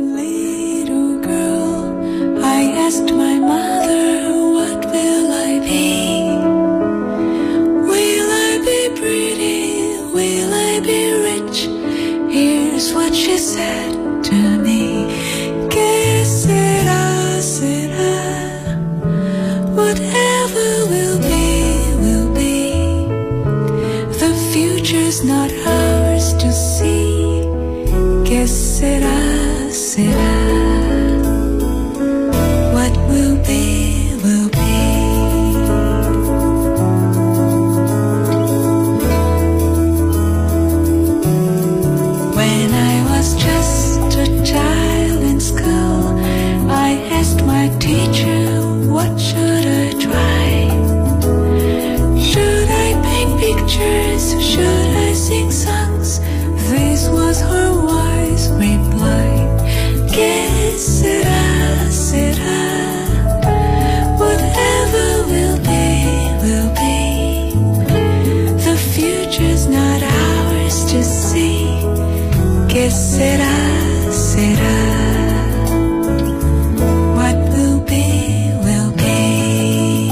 Here's what she said to me. Que sera, sera. Whatever will be. The future's not ours to see. Que sera, sera. What will be, will be. When I was just a child in school, I asked my teacher, what should I try? Should I paint pictures? Should I sing songs? This was her wise reply. Que sera, sera. Whatever will be. The future's not ours to see. Que sera, sera. What will be, will be.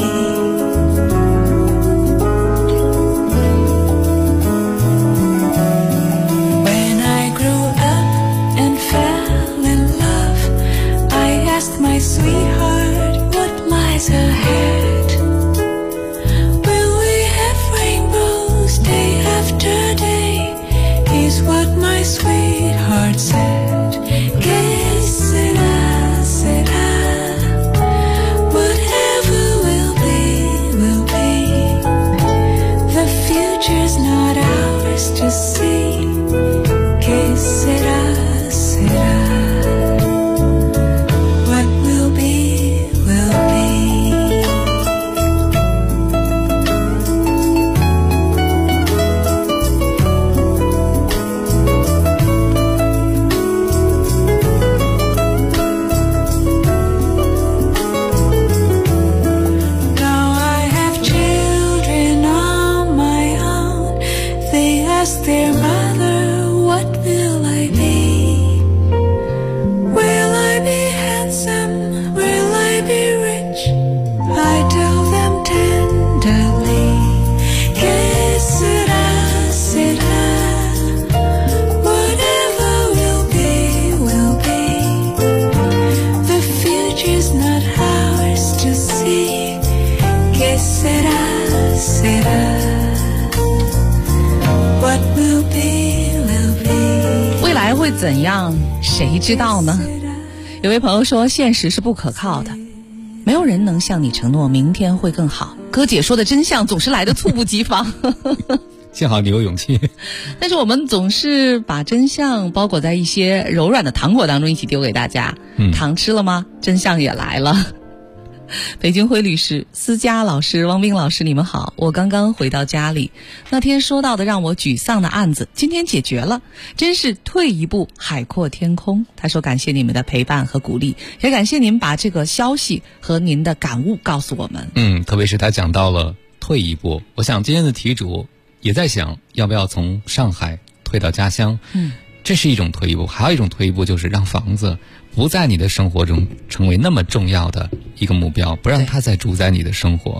When I grew up and fell in love, I asked my sweetheart what lies ahead. Will we have rainbows day after day? Is what my sweetheart said. Que sera, sera. Whatever will be. The future's not ours to see. Que sera, sera. What will be, will be. Ask their mother, what will I be? Will I be handsome? Will I be rich? I tell them tenderly. Que sera, sera. Whatever will be. The future's not ours to see. Que sera, sera. What will be, will be. 未来会怎样，谁知道呢？有位朋友说，现实是不可靠的，没有人能向你承诺明天会更好。哥姐说的真相总是来得猝不及防。 幸好你有勇气。 但是我们总是把真相包裹在一些柔软的糖果当中一起丢给大家。糖吃了吗？真相也来了。北京徽律师思佳老师、汪冰老师，你们好。我刚刚回到家里，那天说到的让我沮丧的案子今天解决了，真是退一步海阔天空。他说感谢你们的陪伴和鼓励，也感谢您把这个消息和您的感悟告诉我们。 特别是他讲到了退一步，我想今天的题主也在想要不要从上海退到家乡。这是一种退一步，还有一种退一步就是让房子不在你的生活中成为那么重要的一个目标，不让它再主宰你的生活。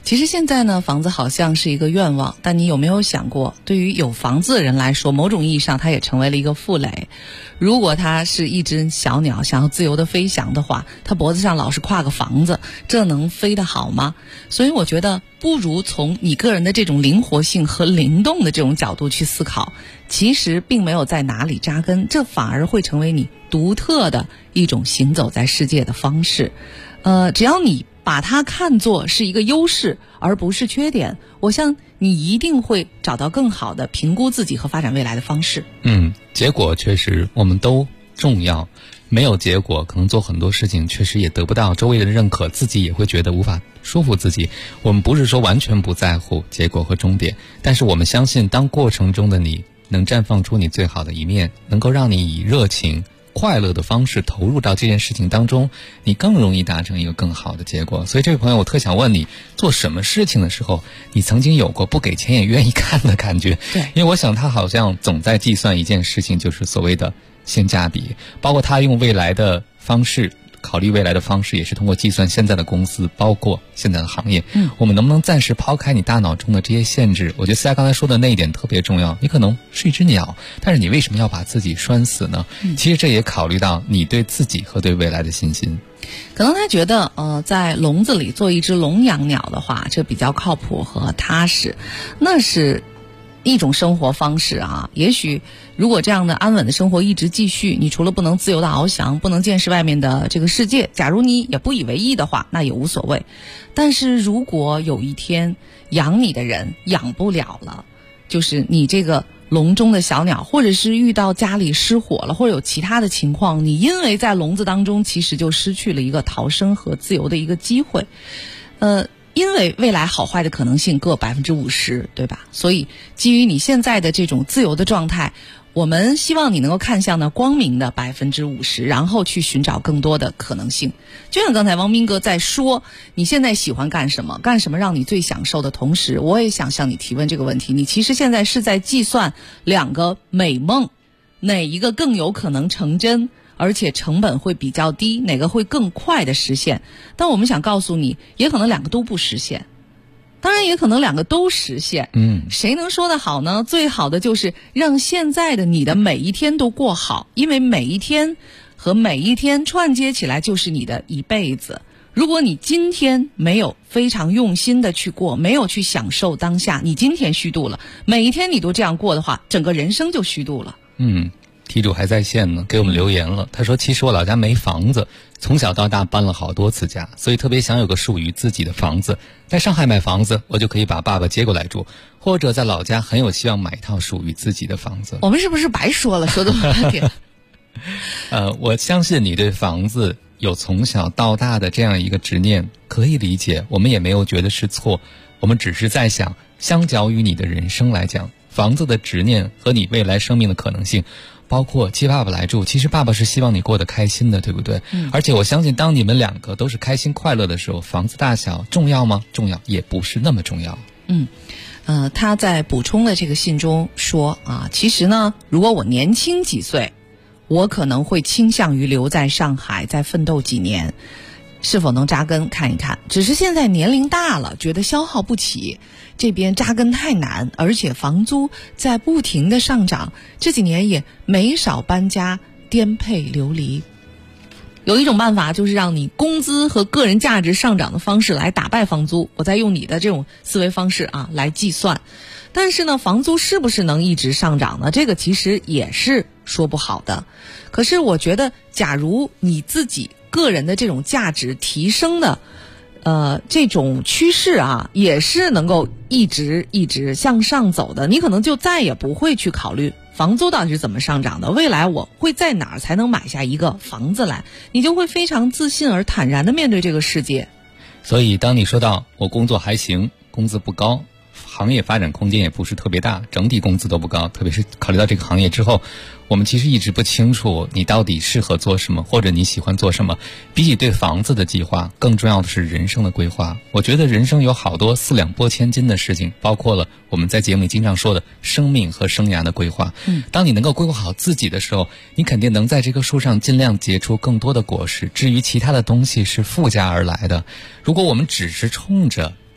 其实现在呢，房子好像是一个愿望，但你有没有想过，对于有房子的人来说，某种意义上它也成为了一个负累。如果它是一只小鸟想要自由的飞翔的话，它脖子上老是挎个房子，这能飞得好吗？所以我觉得不如从你个人的这种灵活性和灵动的这种角度去思考，其实并没有在哪里扎根，这反而会成为你独特的一种行走在世界的方式。只要你把它看作是一个优势而不是缺点，我想你一定会找到更好的评估自己和发展未来的方式。 结果确实我们都重要，没有结果可能做很多事情确实也得不到周围人的认可，自己也会觉得无法说服自己。我们不是说完全不在乎结果和终点，但是我们相信当过程中的你能绽放出你最好的一面，能够让你以热情快乐的方式投入到这件事情当中，你更容易达成一个更好的结果。所以这位朋友，我特想问你，做什么事情的时候你曾经有过不给钱也愿意干的感觉？ 对， 因为我想他好像总在计算一件事情，就是所谓的性价比，包括他用未来的方式考虑未来的方式，也是通过计算现在的公司，包括现在的行业。我们能不能暂时抛开你大脑中的这些限制？我觉得思佳刚才说的那一点特别重要。你可能是一只鸟，但是你为什么要把自己拴死呢？其实这也考虑到你对自己和对未来的信心。 可能他觉得在笼子里做一只笼养鸟的话，这比较靠谱和踏实，那是一种生活方式啊。也许如果这样的安稳的生活一直继续，你除了不能自由的翱翔，不能见识外面的这个世界，假如你也不以为意的话，那也无所谓。但是如果有一天养你的人养不了了，就是你这个笼中的小鸟，或者是遇到家里失火了，或者有其他的情况，你因为在笼子当中其实就失去了一个逃生和自由的一个机会。因为未来好坏的可能性各50%，对吧？所以基于你现在的这种自由的状态，我们希望你能够看向呢光明的50%，然后去寻找更多的可能性。就像刚才汪斌哥在说，你现在喜欢干什么，干什么让你最享受的同时，我也想向你提问这个问题，你其实现在是在计算两个美梦，哪一个更有可能成真，而且成本会比较低，哪个会更快的实现？但我们想告诉你，也可能两个都不实现，当然也可能两个都实现。谁能说得好呢？最好的就是让现在的你的每一天都过好，因为每一天和每一天串接起来就是你的一辈子。如果你今天没有非常用心的去过，没有去享受当下，你今天虚度了，每一天你都这样过的话，整个人生就虚度了。 题主还在线呢，给我们留言了。他说，其实我老家没房子，从小到大搬了好多次家，所以特别想有个属于自己的房子。在上海买房子，我就可以把爸爸接过来住，或者在老家很有希望买一套属于自己的房子。 我们是不是白说了，说这么半天？ 我相信你对房子有从小到大的这样一个执念，可以理解，我们也没有觉得是错，我们只是在想，相较于你的人生来讲，房子的执念和你未来生命的可能性，包括接爸爸来住，其实爸爸是希望你过得开心的，对不对？而且我相信当你们两个都是开心快乐的时候，房子大小重要吗？重要，也不是那么重要。 他在补充的这个信中说其实呢，如果我年轻几岁，我可能会倾向于留在上海再奋斗几年，是否能扎根看一看。只是现在年龄大了，觉得消耗不起，这边扎根太难，而且房租在不停的上涨，这几年也没少搬家颠沛流离。有一种办法就是让你工资和个人价值上涨的方式来打败房租，我再用你的这种思维方式来计算。但是呢，房租是不是能一直上涨呢？这个其实也是说不好的。可是我觉得，假如你自己个人的这种价值提升的这种趋势也是能够一直向上走的，你可能就再也不会去考虑房租到底是怎么上涨的，未来我会在哪儿才能买下一个房子来，你就会非常自信而坦然地面对这个世界。 所以当你说到我工作还行，工资不高，行业发展空间也不是特别大，整体工资都不高，特别是考虑到这个行业之后，我们其实一直不清楚你到底适合做什么，或者你喜欢做什么。比起对房子的计划，更重要的是人生的规划。我觉得人生有好多四两拨千斤的事情，包括了我们在节目里经常说的生命和生涯的规划。当你能够规划好自己的时候，你肯定能在这棵树上尽量结出更多的果实，至于其他的东西是附加而来的。如果我们只是冲着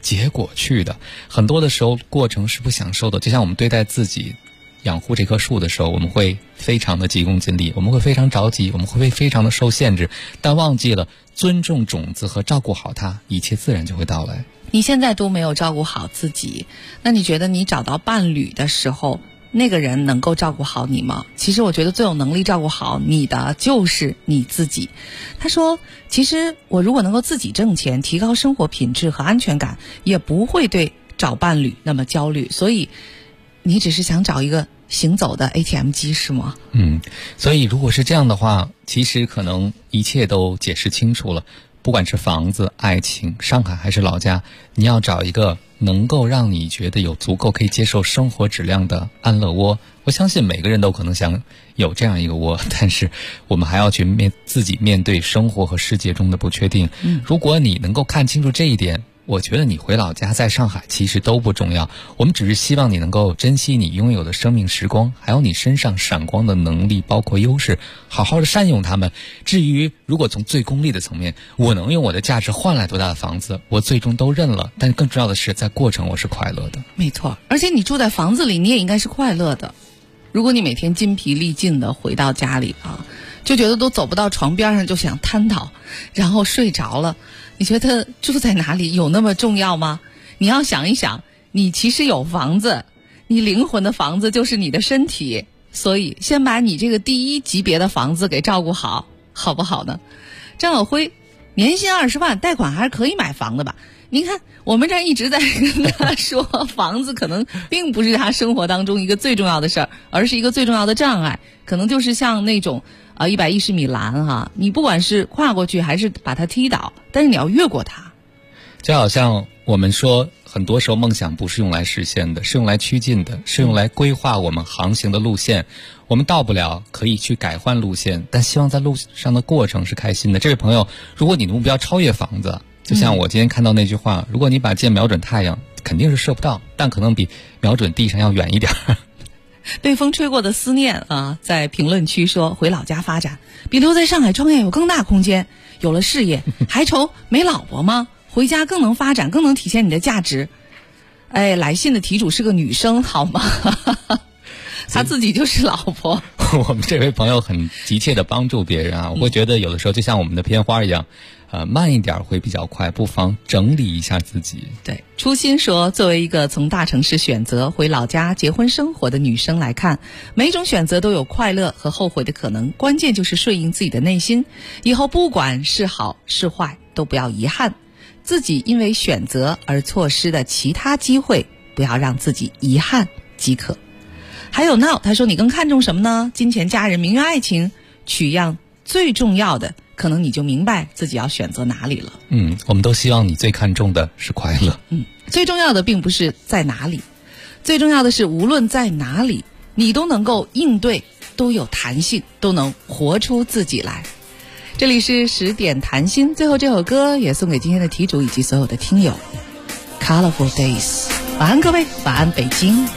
结果去的。很多的时候过程是不享受的，就像我们对待自己养护这棵树的时候，我们会非常的急功近利，我们会非常着急，我们会非常的受限制，但忘记了尊重种子和照顾好它，一切自然就会到来。 你现在都没有照顾好自己，那你觉得你找到伴侣的时候，那个人能够照顾好你吗？其实我觉得最有能力照顾好你的就是你自己。他说，其实我如果能够自己挣钱，提高生活品质和安全感，也不会对找伴侣那么焦虑。所以你只是想找一个行走的 ATM 机是吗？ 所以如果是这样的话，其实可能一切都解释清楚了。不管是房子、爱情、上海还是老家，你要找一个能够让你觉得有足够可以接受生活质量的安乐窝。我相信每个人都可能想有这样一个窝，但是我们还要去自己面对生活和世界中的不确定。如果你能够看清楚这一点，我觉得你回老家在上海其实都不重要，我们只是希望你能够珍惜你拥有的生命时光，还有你身上闪光的能力包括优势，好好的善用它们。至于如果从最功利的层面，我能用我的价值换来多大的房子，我最终都认了，但更重要的是在过程我是快乐的。 没错，而且你住在房子里你也应该是快乐的。如果你每天筋疲力尽的回到家里就觉得都走不到床边上就想瘫倒，然后睡着了，你觉得住在哪里有那么重要吗？你要想一想，你其实有房子，你灵魂的房子就是你的身体，所以先把你这个第一级别的房子给照顾好，好不好呢？张晓辉，年薪20万，贷款还是可以买房的吧？您看我们这一直在跟他说，房子可能并不是他生活当中一个最重要的事儿，而是一个最重要的障碍，可能就是像那种110米栏你不管是跨过去还是把它踢倒，但是你要越过它。 就好像我们说，很多时候梦想不是用来实现的，是用来趋近的，是用来规划我们航行的路线。我们到不了，可以去改换路线，但希望在路上的过程是开心的。这位朋友，如果你的目标超越房子，就像我今天看到那句话，如果你把箭瞄准太阳，肯定是射不到，但可能比瞄准地上要远一点。 被风吹过的思念在评论区说，回老家发展比留在上海创业有更大空间，有了事业还愁没老婆吗？回家更能发展，更能体现你的价值。来信的题主是个女生好吗？她自己就是老婆。 我们这位朋友很急切的帮助别人我会觉得有的时候就像我们的片花一样，慢一点会比较快，不妨整理一下自己。 对，初心说，作为一个从大城市选择回老家结婚生活的女生来看，每种选择都有快乐和后悔的可能，关键就是顺应自己的内心，以后不管是好是坏都不要遗憾，自己因为选择而错失的其他机会不要让自己遗憾即可。还有闹，他说，你更看重什么呢？金钱、家人、名誉、爱情，取样最重要的，可能你就明白自己要选择哪里了。 我们都希望你最看重的是快乐。 最重要的并不是在哪里，最重要的是无论在哪里，你都能够应对，都有弹性，都能活出自己来。这里是10点谈心，最后这首歌也送给今天的题主以及所有的听友。Colorful Days， 晚安各位，晚安北京。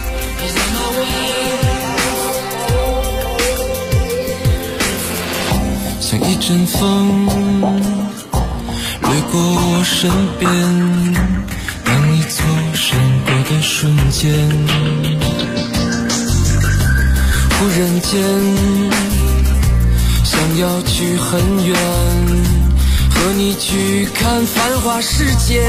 像一阵风掠过我身边，当你错身过的瞬间，忽然间想要去很远，和你去看繁华世界。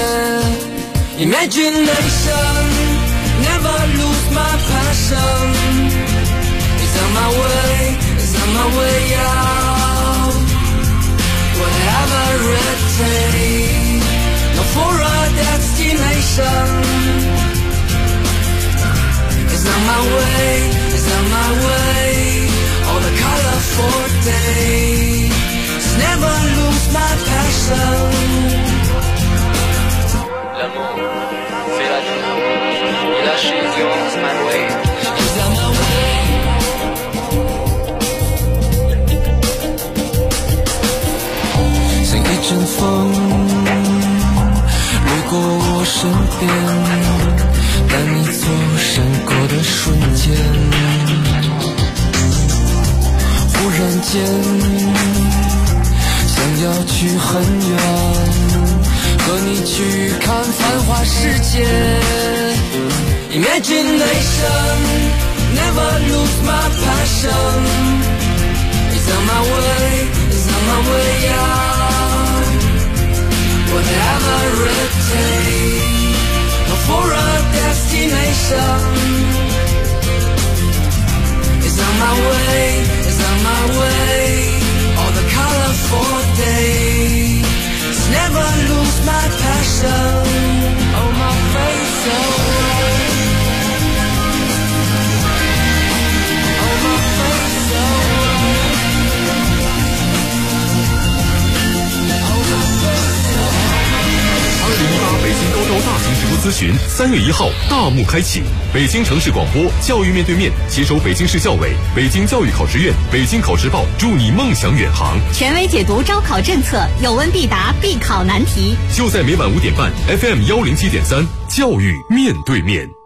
Imagination never lose my passion. It's on my way, it's on my way out. Whatever it takes, no for a destination. It's on my way, it's on my way. All the colorful days, never lose my passion. L'amour fait la vie, et lâcher It's my way, it's on my way. 像一阵风掠过我身边，当你错身过的瞬间，忽然间想要去很远，和你去看繁华世界。Imagination, never lose my passion. It's on my way, it's on my way out. Whatever it takes for a destination. It's on my way, it's on my way. All the colorful days, never lose my passion. Oh, my face away. Oh, my face away. Oh, my face away. 2018北京高招大型直播咨询3月1号大幕开启，北京城市广播教育面对面携手北京市教委、北京教育考试院、北京考试报，助你梦想远航， 权威解读招考政策，有问必答，必考难题。 就在每晚5点半 FM 107.3，教育面对面。